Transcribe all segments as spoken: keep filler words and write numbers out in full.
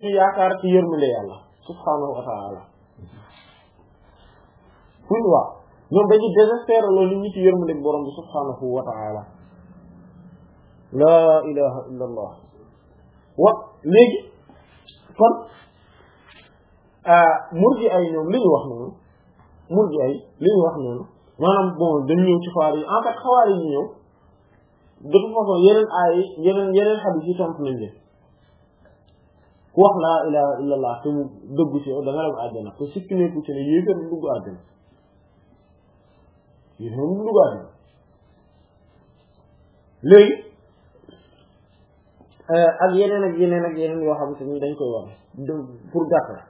ci yaakaar ci yërmande yàlla subhaanahu wa ta'ala fuñ waa ñoom dañuy désespérer loolu nit ñi ci yërmande borom bi subhaanahu wa ta'ala laa ilaha illa allah wa léegi kon murji ay ñoom li ñu wax noonu murji ay li ñu wax noonu maanaam bon dañ ñëw ci xawaar yi en fait xawaar yi ñëw de toute façon yeneen aay yeneen yeneen xadiis yi tontu nañ leen ku wax laa ilaha illa allah te mu dëggu ci yow da nga dem àjjana te sikki nekku ci ne yéefar du dugg àjjana yéefar du dugg àjjana léegi ak yeneen ak yeneen ak yeneen yoo xamante ni dañ koy wax pour gàttal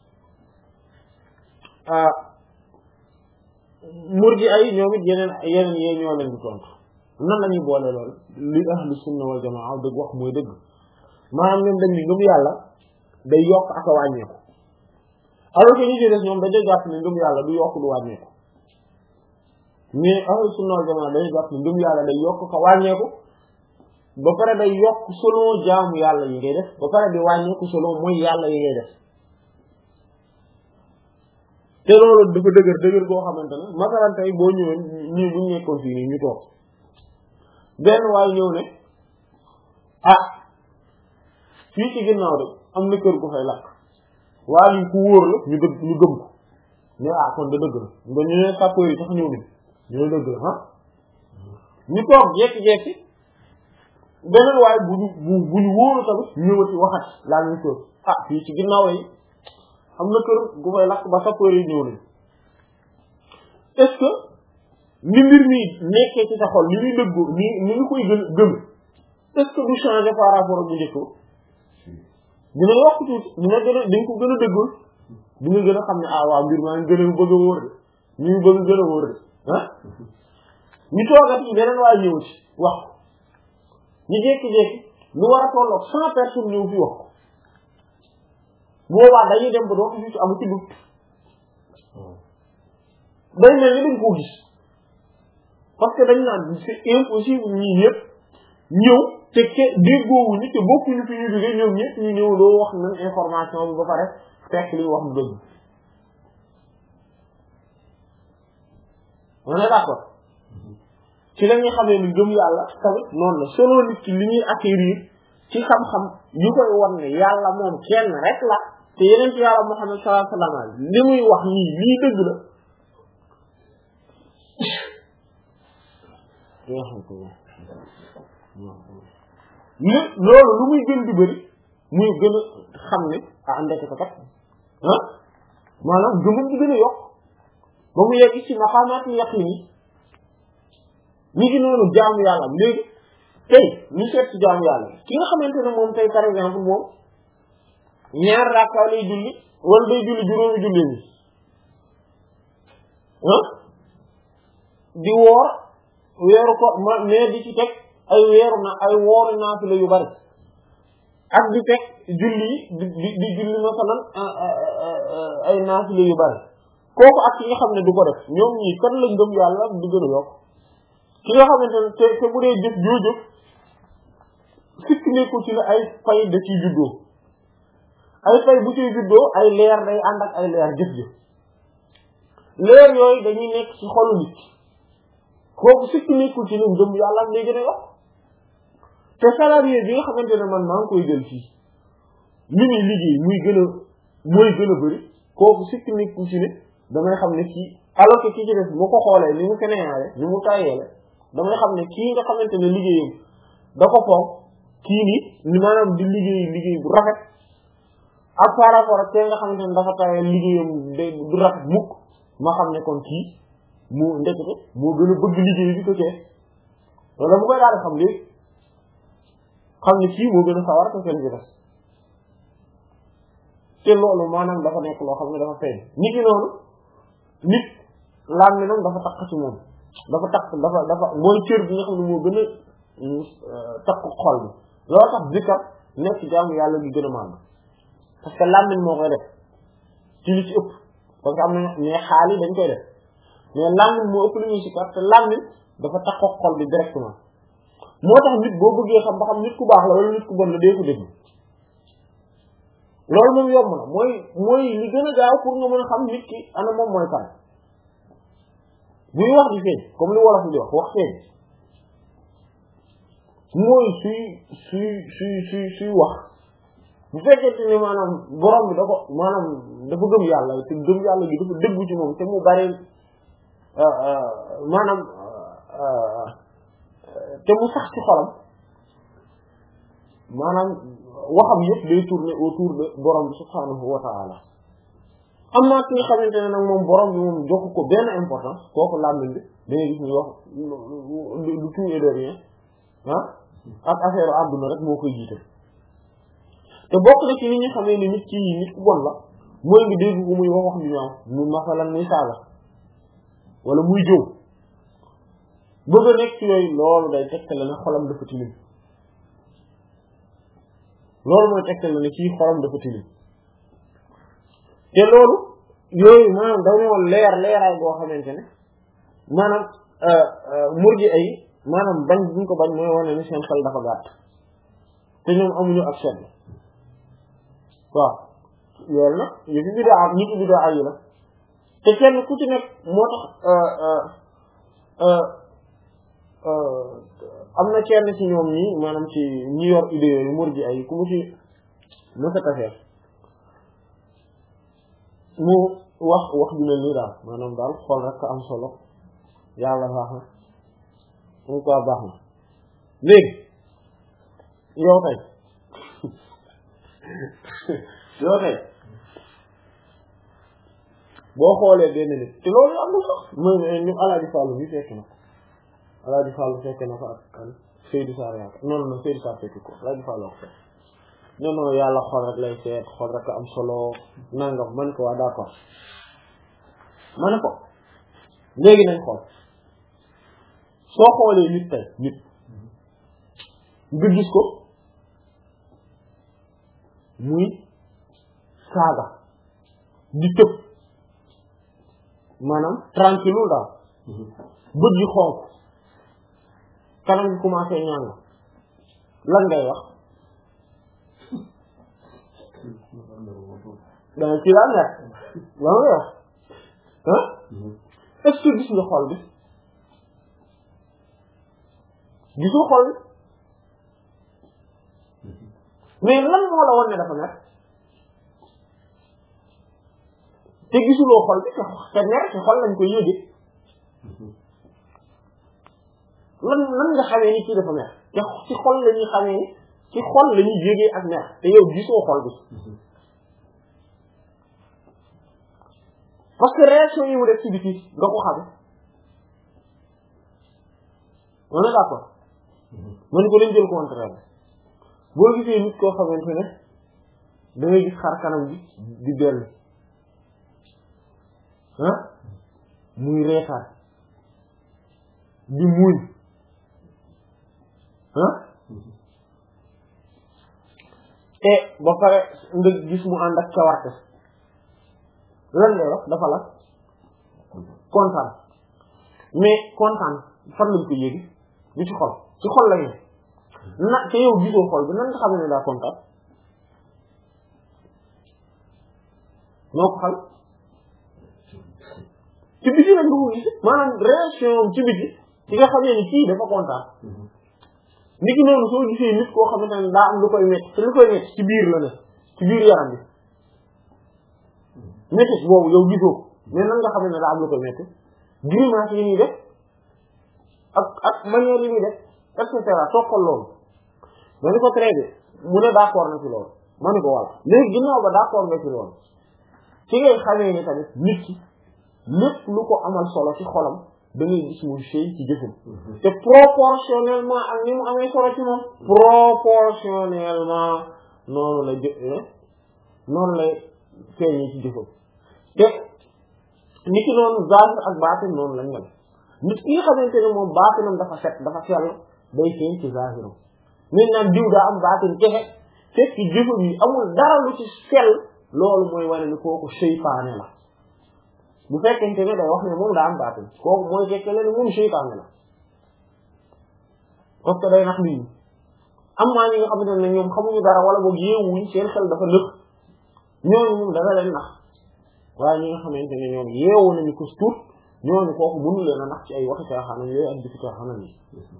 murji ay ñoom it yeneen yeneen yee ñoo leen di tontu nan la ñuy boole loolu li ahlu sunna wal jamaa dëgg wax mooy dëgg maanaam ñoom dañ ni ngëm yàlla day yokk ak a wàññeeku alors que ñi ci des ñoom dañoo jàpp ne ngëm yàlla du yokk du wàññeeku mais ahlu sunna wal jamaa dañoo jàpp ne ngëm yàlla day yokk ka wàññeeku ba pare day yokk selon jaamu yàlla yi ngay def ba pare di wàññeeku selon mooy yàlla yi ngay def te loolu dafa dëgër dëgër boo xamante ne masalan tey boo ñëwee ñii bu ñu nekkoon fii nii ñu toog benn waaye ñëw ne ah fii ci ginnaaw de am na kër gu fay lakk waaye ñu ku wóor la ñu dëgg ñu gëm ko mais ah kon da dëgg la nga ñu ne sapeur yi sax ñëw nañ ñu ne dëgg la ah ñu toog jekki-jekki beneen waaye bu ñu bu bu ñu wóoru tamit ñëwati waxat laa ñu kër ah fii ci ginnaaw yi am na kër gu fay lakk ba sapeur yi ñëw nañ est-ce que ni mbir mi nekkee ci sa xol ni muy dëggu ni ni ñu koy gën gëm est-ce que du changer par rapport ak bu njëkkoo dina yokk tuuti dina gën a dañ ko gën a dëggul di nga gën a xam ne ah waaw mbir maa ngi gën a bëgg a wóor de ñu ngi bëgg gën a wóor de ah ñu toogat yi beneen waaye ñëw ci wax ñu jékki-jékki lu war a tolloog cent personnes ñëw fi wax boobaa dañuy dem ba doo ko gis amu ci dut day mel ni dañ koo gis parce que dañ naan c'est impossible ñii ñëpp ñëw te ke déggoowuñu te bokkuñu fi ñu jógee ñoom ñëpp ñu ñëw doo wax même information bi ba pare fekk li wax du dëgg on est d'accord ci la ñuy xamee ni gëm yàlla tamit noonu la selon nit ki li ñuy acquérir ci xam-xam yu koy wan ne yàlla moom kenn rek la te yeneen ci yàlla Muhammad sallallahu alayhi wasallam li muy wax nii lii dëgg la li loolu lu muy gën di bëri muy gën a xam ne ah ndeke ko kat ah maanaam gëmum di gën a yokk ba mu yegg ci maqaamaatu yaqin yi ñi ngi noonu jaamu yàlla léegi tey ñu seet ci jaamu yàlla ki nga xamante ne moom tey par exemple moom ñaar rakka lay julli wala day julli juróomi julli ni ah di woor weeru ko ma mais di ci teg ay weeru na ay wooru naafila yu bari ak di teg julli di di di julli masalan ay naafila yu bari kooku ak ki nga xam ne du ko def ñoom ñii kan la ngëm yàlla di gën a yokk ki nga xamante ne te te bu dee jëf joojëf sikk nekku ci la ay fay da ciy juddoo ay fay bu ciy juddoo ay leer day ànd ak ay leer jëf-jëf leer yooyu dañuy nekk ci xolu nit kooku sikk nekkul ci ne ngëm yàlla day gën a yokk te salarié bi nga xamante ne man maa ngi koy jël fii li muy liggéey muy gën a mooy gën a bëri kooku sikk nekkul ci ne damay xam ne kii alors que kii ci def bu ko xoolee ni mu keneyaale ni mu tàyyeele damay xam ne kii nga xamante ne liggéeyam da ko foog kii ni ni maanaam di liggéey liggéey bu rafet ak par rapport ak kee nga xamante ne dafa tàyyeel liggéeyam day du rafet mukk ma xam ne kon kii moo ndekete moo gën a bëgg liggéey bi ko kee loolu dama koy daal di xam léegi xam ne kii moo gën a sawar ko kenn bi des te loolu maanaam dafa nekk loo xam ne dafa feeñ nit ki noonu nit laam ne nag dafa takk ci moom dafa takk dafa dafa mooy cër bi nga xam ne moo gën a takk xol bi loolu tax zikar nekk jaamu yàlla gi gën a màgg parce que làmmiñ moo koy def ci li ci ëpp parce que am na mais xaal yi dañ koy def mais làmmiñ moo ëpp lu ñuy zikar te làmmiñ dafa takk xol bi directement moo tax nit boo bëggee xam ba xam nit ku baax la wala nit ku bon la dee ko déglu loolu moom yomb na mooy mooy li gën a gaaw pour nga mën a xam nit ki ana moom mooy kan buy wax di feeñ comme li wolof di wax wax feeñ mooy suy suy suy suy suy wax bu fekkente ni maanaam borom bi da ko maanaam dafa gëm yàlla te gëm yàlla gi dafa dëggu ci moom te mu bari maanaam te mu sax ci xolam maanaam waxam yëpp day tourner autour de borom bi subhanahu wa ta'ala am naa ki nga xamante ne nag moom borom bi moom joxu ko benn importance kooku làmmiñ bi dangay gis ni wax du tout et de rien ah ak affaire àdduna rek moo koy jiite te bokk na ci nit ñi xamee ni nit ki nit ku bon la mooy nga dégg ko muy wax wax bi ñaaw mu masalan muy saaga wala muy jëw bëgg a nekk ci yooyu loolu day tegtale ne xolam dafa tilim loolu mooy tegtale ne kii xolam dafa tilim te loolu yooyu maanaam daw ne woon leer leeraay boo xamante ne maanaam murji ay maanaam bañ buñ ko bañ mooy wane ni seen xel dafa gàtt te ñoom amuñu ak seetlu waaw loolu nag yëfi bidaa nit ki bidaa yi la te kenn ku ci nekk moo tax am na kenn ci ñoom ñi maanaam ci ñi yor idée yooyu murji ay ku mu ci mësa tafeer mu wax wax ju mel nii daal maanaam daal xool rek am solo yàlla baax na mu ko baax na léegi yow tey yow tey boo xoolee benn nit te loolu am na sax mooy ñu Alaaji Fallu bi fekk na ko Alaaji Fallu fekk na ko ak kan Seydou Sarr yaaka non non Seydou Sarr fekk ko Alaaji Fallu wax fekk non non yàlla xool rek lay seet xool rek am solo nangam man ko waa d'accord ma ne ko léegi nañ xool soo xoolee nit tey nit nga gis ko muy saaga di tëb maanaam tranquille daal bët yi xonk kanam gi commencé ñàng lan ngay wax danga ci laa nekk lan ngay wax ah est-ce que gis nga xol bi gisoo xol bi mais lan moo la woon ne dafa nekk te gisuloo xol bi te te nekk ci xol lañ ko yéege lan lan nga xamee ni kii dafa nekk te ci xol la ñuy xamee ni ci xol la ñuy yéegee ak nekk te yow gisoo xol bi parce que réaction yi mu def ci biti nga ko xame on est d'accord man ko lañ jël contraire boo gisee nit koo xamante ne da ngay gis xar kanam bi di dellu ah muy reetaan di muuñ ah te ba pare nga gis mu ànd ak cawarte lan lay wax dafa la kontaan mais kontaan fan lañ ko yéegi du ci xol ci xol la ñu na te yow gisoo xol bi nan nga xam ne daa kontaan noo ko xam ci biti nag nga ko gis maanaam réaction ci biti ci nga xamee ni kii dafa kontaan niki noonu soo gisee nit koo xamante ne daa am lu koy metti te lu koy metti ci biir la ne ci biir yaram bi metti boobu yow gisoo mais nan nga xam ne daa am lu koy metti grimace yi ñuy def ak ak manière yi ñuy def et cetera toppal loolu ma ni ko traité mu ne d'accord na ci loolu ma ni ko walla léegi ginnaaw ba d'accord nga ci loolu ci ngay xamee ni tamit nit ki lépp lu ko amal solo ci xolam da ngay gis muy sëy ci jëfam te proportionnellement ak ni mu amee solo ci moom proportionnellement noonu la jë noonu lay feeñee ci jëfam te nit ki noonu zahir ak baatin noonu lañ mel nit ki nga xamante ne moom baatinam dafa set dafa sell day feeñ ci zahiram nit naan diw daa am baatin kexe fekk ci jëfam yi amul dara lu ci sell loolu mooy wane ni kooku seytaane la bu fekkente ne day wax ne moom daa am baatin kooku mooy fekkee ne moom seytaane la parce que day nax nit ñi am maa ñi nga xamante ne ñoom xamuñu dara wala boog yeewuñ seen xel dafa nëx ñooñu moom dana leen nax waaye ñi nga xamante ne ñoom yeewu nañu ko tuut ñooñu kooku mënu leen a nax ci ay waxi caaxaan yooyu ak jëfi caaxaan yi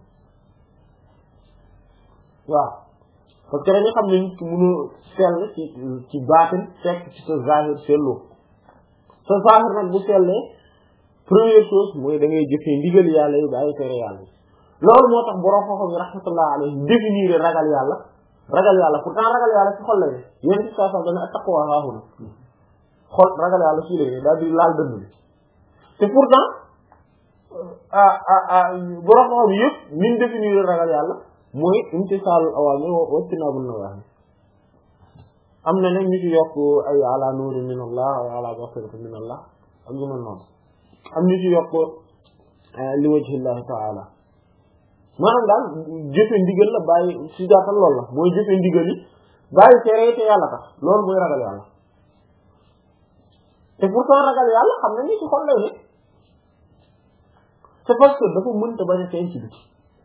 waaw parce que dañu xam ne nit ki mënu sell ci ci baatin fekk ci sa zahir selloo sa zahir nag bu sellee première chose mooy da ngay jëfee ndigal yàlla yi bàyyi tere yàlla yi loolu moo tax borom xam-xam yi rahmatullah alayhi définir ragal yàlla ragal yàlla pourtant ragal yàlla ci xol la ne yéen ci saa saa dana attaqwa haahuna xol ragal yàlla fii la ne daal di laal dënn bi te pourtant ah ah ah borom xam-xam yëpp ni ñu définir ragal yàlla mooy imtisaalul awaamir wa ijtinaabun nawaahi am na nag ñu ci yokk ay ala nuuri min allah ay ala basiratin min allah ak yu mel noonu am ñu ci yokk li wajhillahi ta'ala maanaam daal jëfe ndigal la bàyyi si gàttal loolu la mooy jëfe ndigal yi bàyyi tere te yàlla tax loolu mooy ragal yàlla te pourtant ragal yàlla xam nañ ni ci xol lay ne c'est parce que dafa mënta bañ a feeñ ci biti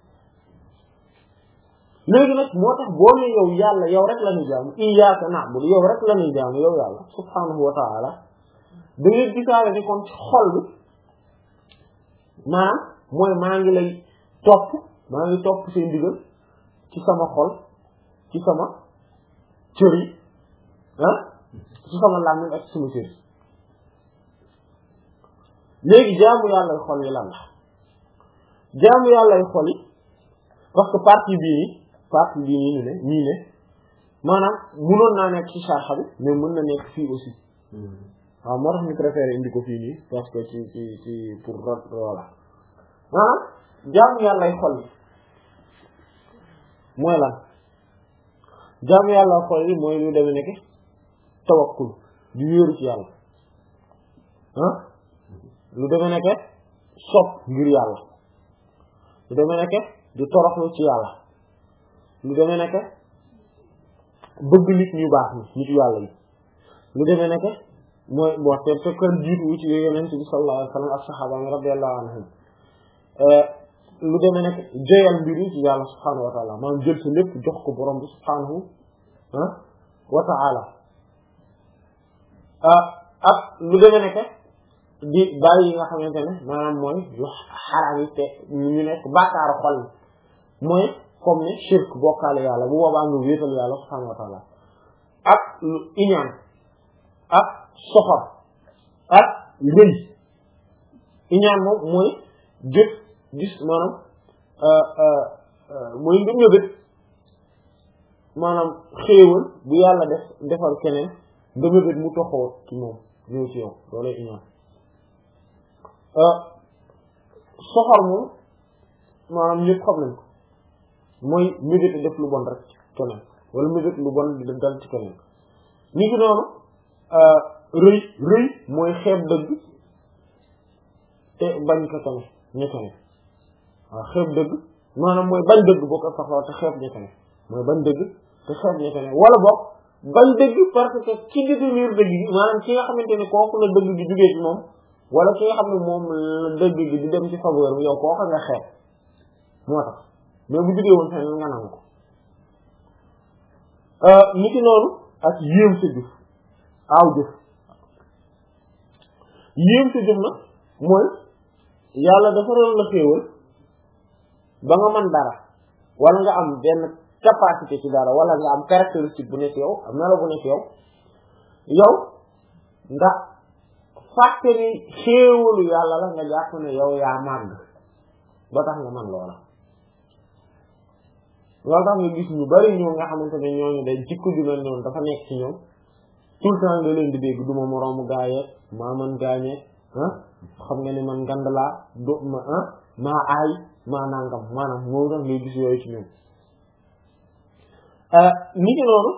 léegi nag moo tax boo ne yow yàlla yow rek la ñuy jaamu iyyaaka na'budu yow rek la ñuy jaamu yow yàlla subhaanahu wa ta'ala da ngay gisaale ni kon ci xol bi maanaam mooy maa ngi lay topp maa ngi topp seen ndigal ci sama xol ci sama cër yi ah ci sama làmmiñ ak sama cër yi léegi jaamu yàlla xol yi lan la jaamu yàlla xol yi parce que partie bii nii partie bii nii ñu ne ñii ne maanaam mënoon naa nekk ci sarxa bi mais mën na nekk fii aussi waaw moo tax ñu préféré indi ko fii nii parce que ci ci ci pour voilà maanaam jaamu yàlla xol yi mooy lan jaamu yàlla xol yi mooy lu demee nekk tawakkul di wéeru ci yàlla ah lu demee nekk sopp ngir yàlla lu demee nekk di toroxlu ci yàlla lu demee nekk bëgg nit ñu baax ni nit yàlla yi lu demee nekk mooy boo te te kër jiitu wu ci yonent bi sallallahu alayhi wa sallam ak saxaaba yi radiyallahu anhum lu demee nekk joyal mbiri ci yàlla subhaanahu wa taala maanaam jël sa lépp jox ko borom bi subhaanahu wa taala ak lu demee nekk di bàyyi yi nga xamante ne maanaam mooy yu xaraam yi te ñu nekk bàkkaaru xol mooy comme ne shirk bokkaale yàlla bu boobaa nga wéetal yàlla subhaanahu wa taala ak lu iñaan ak soxor ak rëy iñaan moom mooy jëf gis maanaam mooy nga ñëbët maanaam xéewal bu yàlla def defal keneen nga ñëbët mu toxoo ci moom ñëw ci yow loolay iñaan soxor moom maanaam ñëpp xam nañ ko mooy ñëbët def lu bon rek keneen wala ñëbët lu bon di dal ci keneen ni ki noonu rëy rëy mooy xeeb dëgg te bañ ko tamit ñette ne waaw xeeb dëgg maanaam mooy bañ dëgg boo ko soxla te xeeb ñette ne mooy bañ dëgg te xeeb ñette ne wala boog bañ dëgg parce que ci détenir dëgg gi maanaam ki nga xamante ne kooku la dëgg gi jugee ci moom wala ki nga xam ne moom la dëgg gi di dem ci faveur bi yow kooka nga xeeb moo tax mais bu jugee woon feneen nga nangu ko ni ki noonu ak yéem sa jëf aaw jëf yéem sa jëf nag mooy yàlla dafa doon la xéewal ba nga mën dara wala nga am benn capacité ci dara wala nga am caractéristique bu nekk yow am melo bu nekk yow yow nga fàtte ni xéewalu yàlla la nga jàpp ne yow yaa màgg ba tax nga mën loola loolu tax nga gis ñu bari ñoo nga xamante ne ñooñu day jikko ju mel noonu dafa nekk ci ñoom tout le temps nga leen di dégg duma moroomu gaayeeg maa man gaañeeg ah xam nga ni man ngand laa do ma ah maa aay maa nangam maanaam moo tax ngay gis yooyu ci ñoom ni ki noonu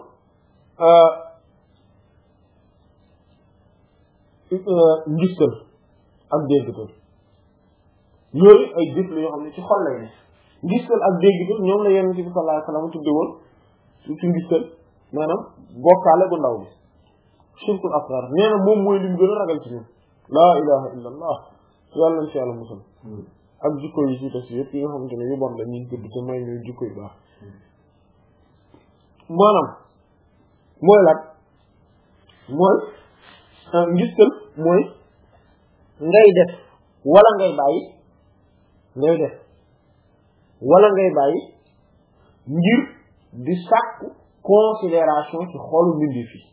ngistal ak déggtal yooyu ay jëf la yoo xam ne ci xol lay ne ngistal ak déggtal ñoom la Yonent bi sallallahu alayhi wasallam tudde woon ci ngistal maanaam bokkaale bu ndaw bi shirkul asghar nee na moom mooy li mu gën a ragal ci ñun laa ilaha illa allah yàlla nañ ci yàlla musal ak jikko yi ci des yëpp yi nga xamante ne yu bon la ñuy tudd te may ñuy jikko yu baax maanaam mooy lan mooy ngistal mooy ngay def wala ngay bàyyi ngay def wala ngay bàyyi ngir di sàkku considération ci xolu mbindi fi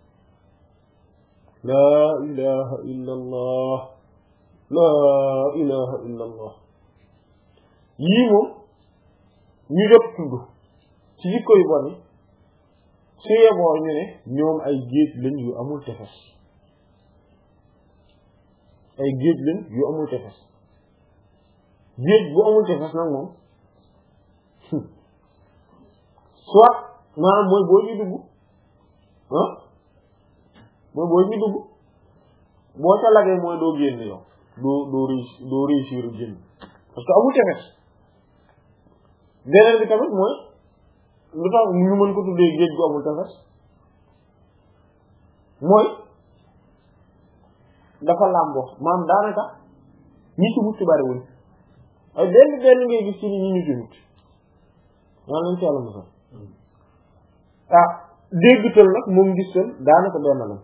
laa ilaha illa allah laa ilaha illa allah yii moom ñu jot tudd ci jikko yu bon yi su yeboo ñu ne ñoom ay géej lañ yu amul tefes ay géej lañ yu amul tefes géej bu amul tefes nag moom soit maanaam mooy boo ñuy dugg ah mooy boo ñuy dugg boo ca lagee mooy doo génn yow doo doo réussir doo réussir génn parce que amul tefes beneen bi tamit mooy lu tax ñu mën ko tuddee géej gu amul tefes mooy dafa làmboo maam daanaka ñi ci mucc bariwuñ ay benn benn ngay gis ci ni ñi ñu ci mucc maa lañ ci yàlla mosal ah déggtal nag moom gistal daanaka benn lañ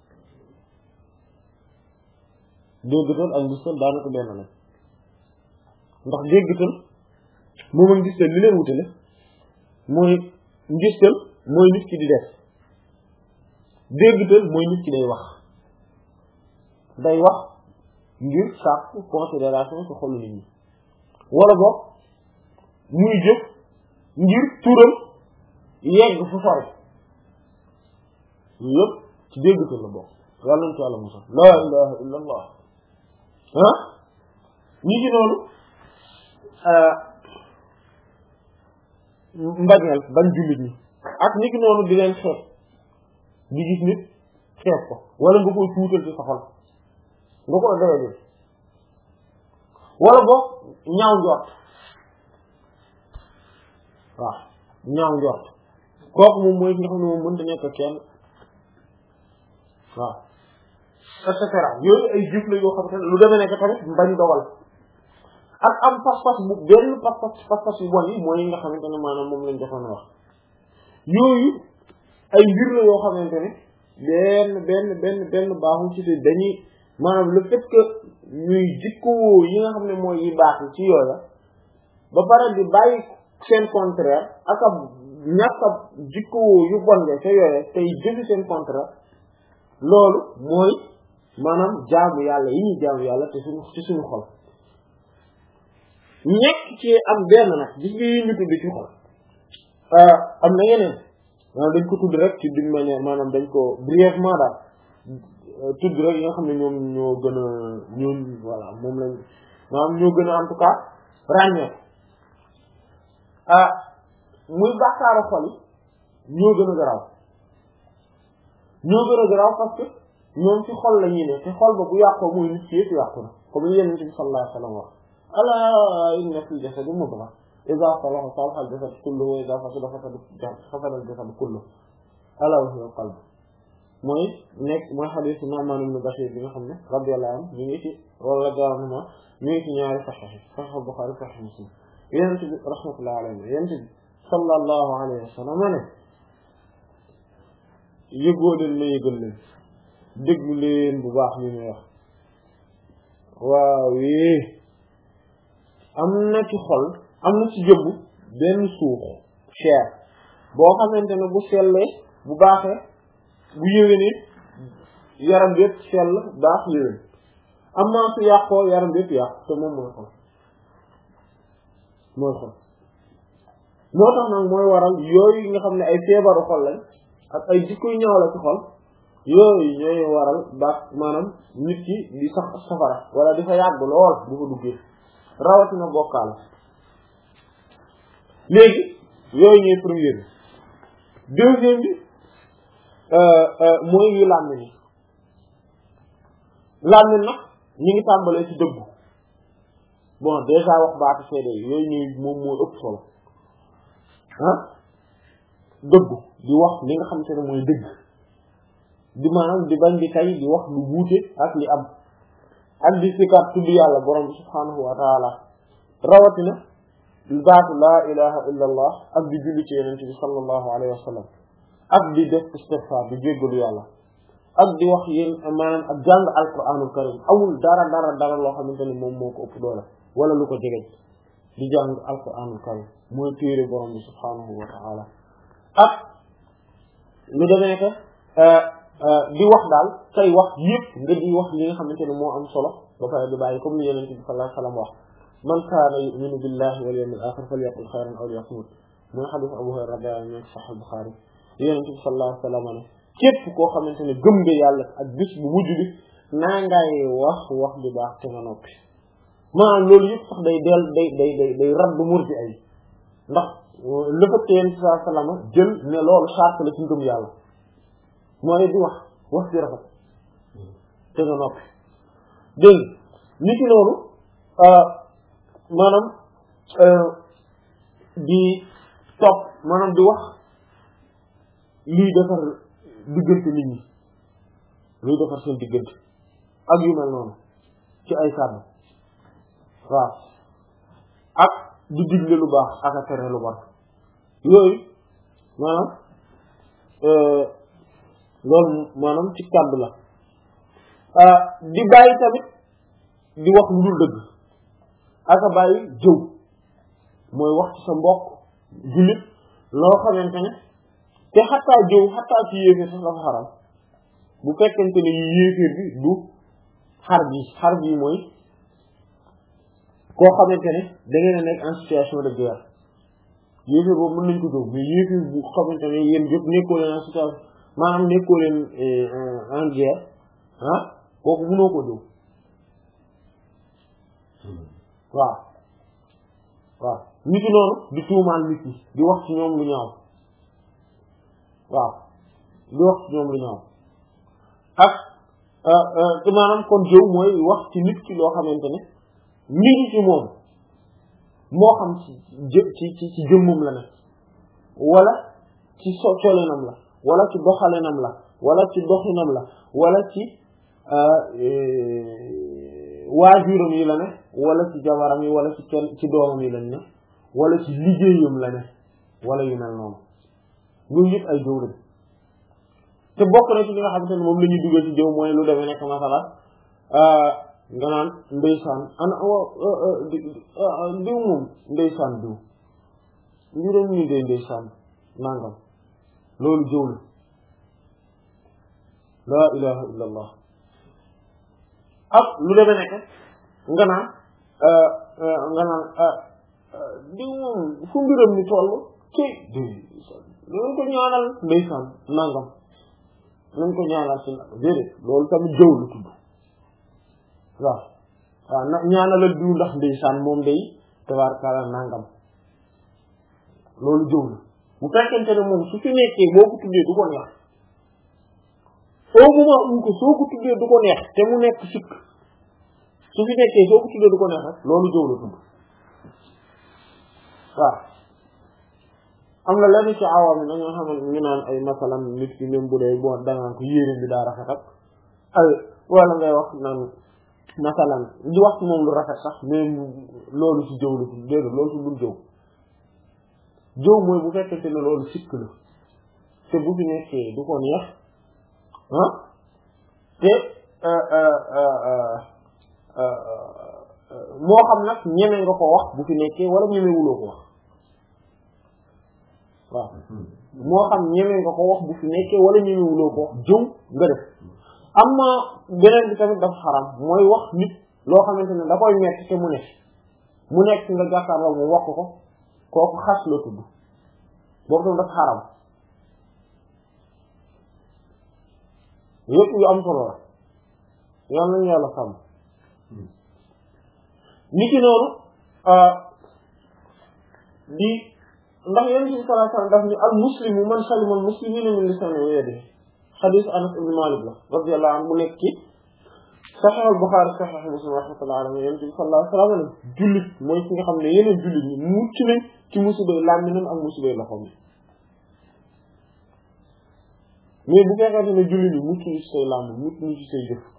déggtal ak gistal daanaka benn lañ ndax déggtal moom ak gistal li leen wutale mooy gistal mooy nit ki di def déggtal mooy nit ki day wax day wax ngir sàkku considération ci xolu nit ñi wala boog muy jëf ngir turam yegg fu sori yëpp ci déggtal la bokk yàlla nañ ci yàlla musal laa ilaha illa allah ah ñi ci noonu mbañeel bañ jullit ñi ak ñi ki noonu di leen xeeb di gis nit xeeb ko wala nga koy tuutal ci sa xol nga koy doyal wala boog ñaaw njort waaw ñaaw njort kooku moom mooy nga xam ne moom mënta nekk kenn waaw et cetera yooyu ay jëf la yoo xam ne lu demee nekk tamit mbañ dogal ak am pas-pas bu benn pas-pas pas-pas yu bon yi mooy yi nga xamante ne maanaam moom lañ joxoon wax yooyu ay mbir la yoo xamante ne benn benn benn benn baaxul ci te dañuy maanaam le fait que ñuy jikkoo yi nga xam ne mooy yi baax ci yooya ba pare di bàyyi seen contraire ak ab ñàkk ab jikkoo yu bon nga ca yooya tey jëfi seen contraire loolu mooy maanaam jaamu yàlla yi ñuy jaamu yàlla te suñu ci suñu xol ñekk ci am benn nag gis nga yi ñu tudd ci xol am na yeneen maanaam dañ ko tudd rek ci d'une manière maanaam dañ ko brièvement daal tudd rek yi nga xam ne ñoom ñoo gën a ñoom voilà moom lañ maanaam ñoo gën a en tout cas ràññee ah muy bàkkaaru xol yi ñoo gën a garaaw ñoo gën a garaaw parce que ñoom ci xol la ñuy ne te xol ba bu yàqoo muy nit ci yëpp yàqu na comme li Yonent bi sallallahu alayhi wa sallam wax alaa inna fil jasadi mudgha idhaa salaha salaha al-jasadu kulluhu wa idhaa fasada fasada al-jasadu kulluhu alaa wa hiya al-qalb mooy nekk mooy hadiisu Nu'maan ibn Bashiir bi nga xam ne radiyallahu anhu ñu ngi ci wala gaanuma ñu ngi ci ñaari Sahih Sahih Bukhari Sahih Muslim Yonent bi rahmatullahi alayhi Yonent bi sallallahu alayhi wa sallam ne yëgoo leen ma yëgal leen déglu leen bu baax li muy wax waaw am na ci xol am na ci jëbb benn suux cher boo xamante ne bu sellee bu baaxee bu yéwénee yaram bépp sell baax yéwén am naa su yàqoo yaram bépp yàqu te moom mooy xol mooy xol moo tax nag mooy waral yooyu nga xam ne ay feebaru xol lañ ak ay jikkoy ñaaw la ci xol yooyu ñooy waral baax maanaam nit ki di sax safara wala di fa yàgg lool bu ko duggee rawatina bokkaal léegi yooyu ñooy premier bi deuxième bi mooy yu làmmiñ ni làmmiñ nag ñi ngi tàmbalee ci dëggu bon déjà wax baatu seede yi yooyu ñuy moom moo ëpp solo ah dëggu di wax li nga xamante ne mooy dëgg di maanaam di bañ di kay di wax lu wuute ak li am ak di sikar tudd yàlla borom bi subhaanahu wa taala rawatina baatu laa ilaha illa allah ak di julli ci yenente bi sallallahu alayhi wa sallam ak di def istighfar di jéggalu yàlla ak di wax yéen maanaam ak jàng alquranul karim amul dara dara dara loo xamante ne moom moo ko ëpp doole wala lu ko jege di jàng alquranul karim mooy téere borom bi subhaanahu wa ta'ala ak lu demee que di wax daal say wax yëpp nga di wax li nga xamante ne moo am solo ba pare di bàyyi comme ni Yonent bi sallallahu alayhi wa sallam wax man kaana yu'minu billahi wal yawmil akhir falyaqul khayran aw liyasmut mooy hadith Abu Hurayra radiyallahu anhu Sahih Bukhari Yonent bi sallallahu alayhi wa sallam ne képp koo xamante ne gëm nga yàlla ak bis bu mujj bi naa ngay wax wax di baax te nga noppi maanaam loolu yëpp sax day del day day day day radd murji ay ndax lëfëtte Yonent bi sallallahu alayhi wa sallam jël ne loolu charte la ci ngëm yàlla mooy di wax wax di rafet te nga noppi dégg nit ki loolu maanaam di topp maanaam di wax lii defar diggante nit ñi luy defar seen diggante ak yu mel noonu ci ay kàddu waaw ak di digle lu baax ak a tere lu bon yooyu maanaam loolu maanaam ci kàddu la di bàyyi tamit di wax lu dul dëgg ak a bàyyi jëw mooy wax ci sa mbokk jullit loo xamante ne te xattaa jëw xattaa ci yéeféer sax dafa xaram bu fekkente ne yu yéeféer bi du xar bi xar bi mooy koo xamante ne da ngeen a nekk en situation de guerre yéeféer boobu mën nañ ko jëw mais yéeféer bu xamante ne yéen yëpp nekkoo leen en situation maanaam nekkoo leen en guerre ah kooku mënoo ko jëw waaw waaw nit ki noonu di tuumaal nit ñi di wax ci ñoom lu ñaaw waaw di wax ci ñoom lu ñaaw ak te maanaam kon jëw mooy wax ci nit ki loo xamante ne mi ngi ci moom moo xam ci jë ci ci ci jëmmum la ne wala ci so colinam la wala ci doxalinam la wala ci doxinam la wala ci waajuram yi la ne wala ci jabaram yi wala ci kenn ci doomam yi lañ ne wala ci liggéeyam la ne wala yu mel noonu ñun yëpp ay jëw lañ te bokk na ci li nga xamante ne moom la ñuy dugal ci jëw mooy lu demee nekk masala nga naan ndeysaan ana diw moom ndeysaan diw njuróom ñu dee ndeysaan nangam loolu jëw la laa ilaha illa allah ak lu demee nekk nga naan nga naan diw moom fu mbiram ni toll ci diw nañ ko ñaanal ndeysaan nangam nañ ko ñaanal si déedéet loolu tamit jëw la tudd waaw waaw na ñaanalal diw ndax ndeysaan moom day tabaarkalla nangam loolu jëw la bu fekkente ne moom su fi nekkee boo ko tuddee du ko neex au moment où ko soo ko tuddee du ko neex te mu nekk sikk su fi nekkee soo ko tuddee du ko neex rek loolu jëw la tudd waaw am na lenn ci awaam yi dañoo xam ne ñu naan ay masalan nit ki même bu dee bon dangaan ko yéreem bi daa rafet ak ay wala ngay wax naan masalan di wax ci moom lu rafet sax mais loolu ci jëw la tudd déedéet loolu ci dul jëw jëw mooy bu fekkente ne loolu sikk la te bu fi nekkee du ko neex ah te moo xam nag ñeme nga ko wax bu fi nekkee wala ñemewuloo ko wax waaw moo xam ñeme nga ko wax bu fi nekkee wala ñemewuloo ko wax jëw nga def am na beneen bi tamit dafa xaram mooy wax nit loo xamante ne da koy metti te mu nekk mu nekk nga jàkkaarloo mu wax ko kooku xas la tudd boobu tam dafa xaram yëpp yu am solo la yal nañu yàlla sàmm ni ki noonu di ndax yonent bi sallallahu alayhi wasallam daf ni al muslimu man salima al muslimina min lisanihi wa yadihi xadiis Anas ibn Malik la radiyallahu anhu mu nekk ci Sahih al-Bukhari Sahih Muslim rahmatullahi alayhi yonent bi sallallahu alayhi wasallam jullit mooy ki nga xam ne yeneen jullit ñi mucc nañ ci musibay làmmiñam ak musibay loxoom yi mais bu fekkente ne jullit ñi mucc ñu ci say làmmiñ mucc ñu ci say jëf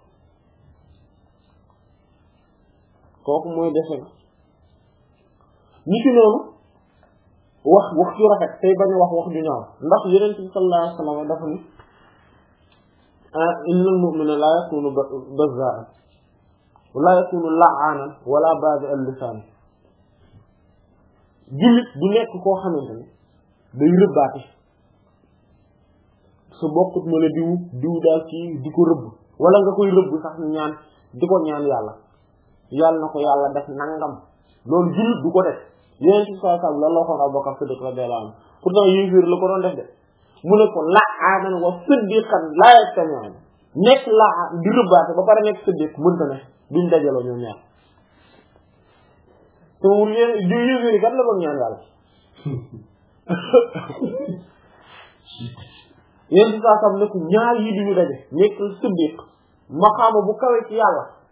kooku mooy defe na ni ki noonu wax wax ju rafet tey bañ a wax wax ju ñaaw ndax yonent bi sallallahu alayhi wasallam dafa ni innal mu'mina la yakunu bazza'an wala yakunu la'anan wala badi'al lisan jullit du nekk koo xamante ne day rëbbaate sa bokkut ma la diw diw daal kii di ko rëbb wala nga koy rëbb sax ñaan di ko ñaan yàlla yàlla na ko yàlla def nangam loolu jullit du ko def yeneen ci saa saa la loo xoon Abubakar Siddiq radiyallahu anhu pourtant yéeféer la ko doon def de mu ne ko la'aanan wa siddiqan laa yajtami'aan nekk laa di rëbbaate ba pare nekk siddiq mënta ne duñ dajaloo ñoom ñaar te wul yéen di yéeféer yi kat la bëgg ñaan yàlla yeneen ci saa saa ne ko ñaar yi duñu daje nekk siddiq maqaama bu kawe ci yàlla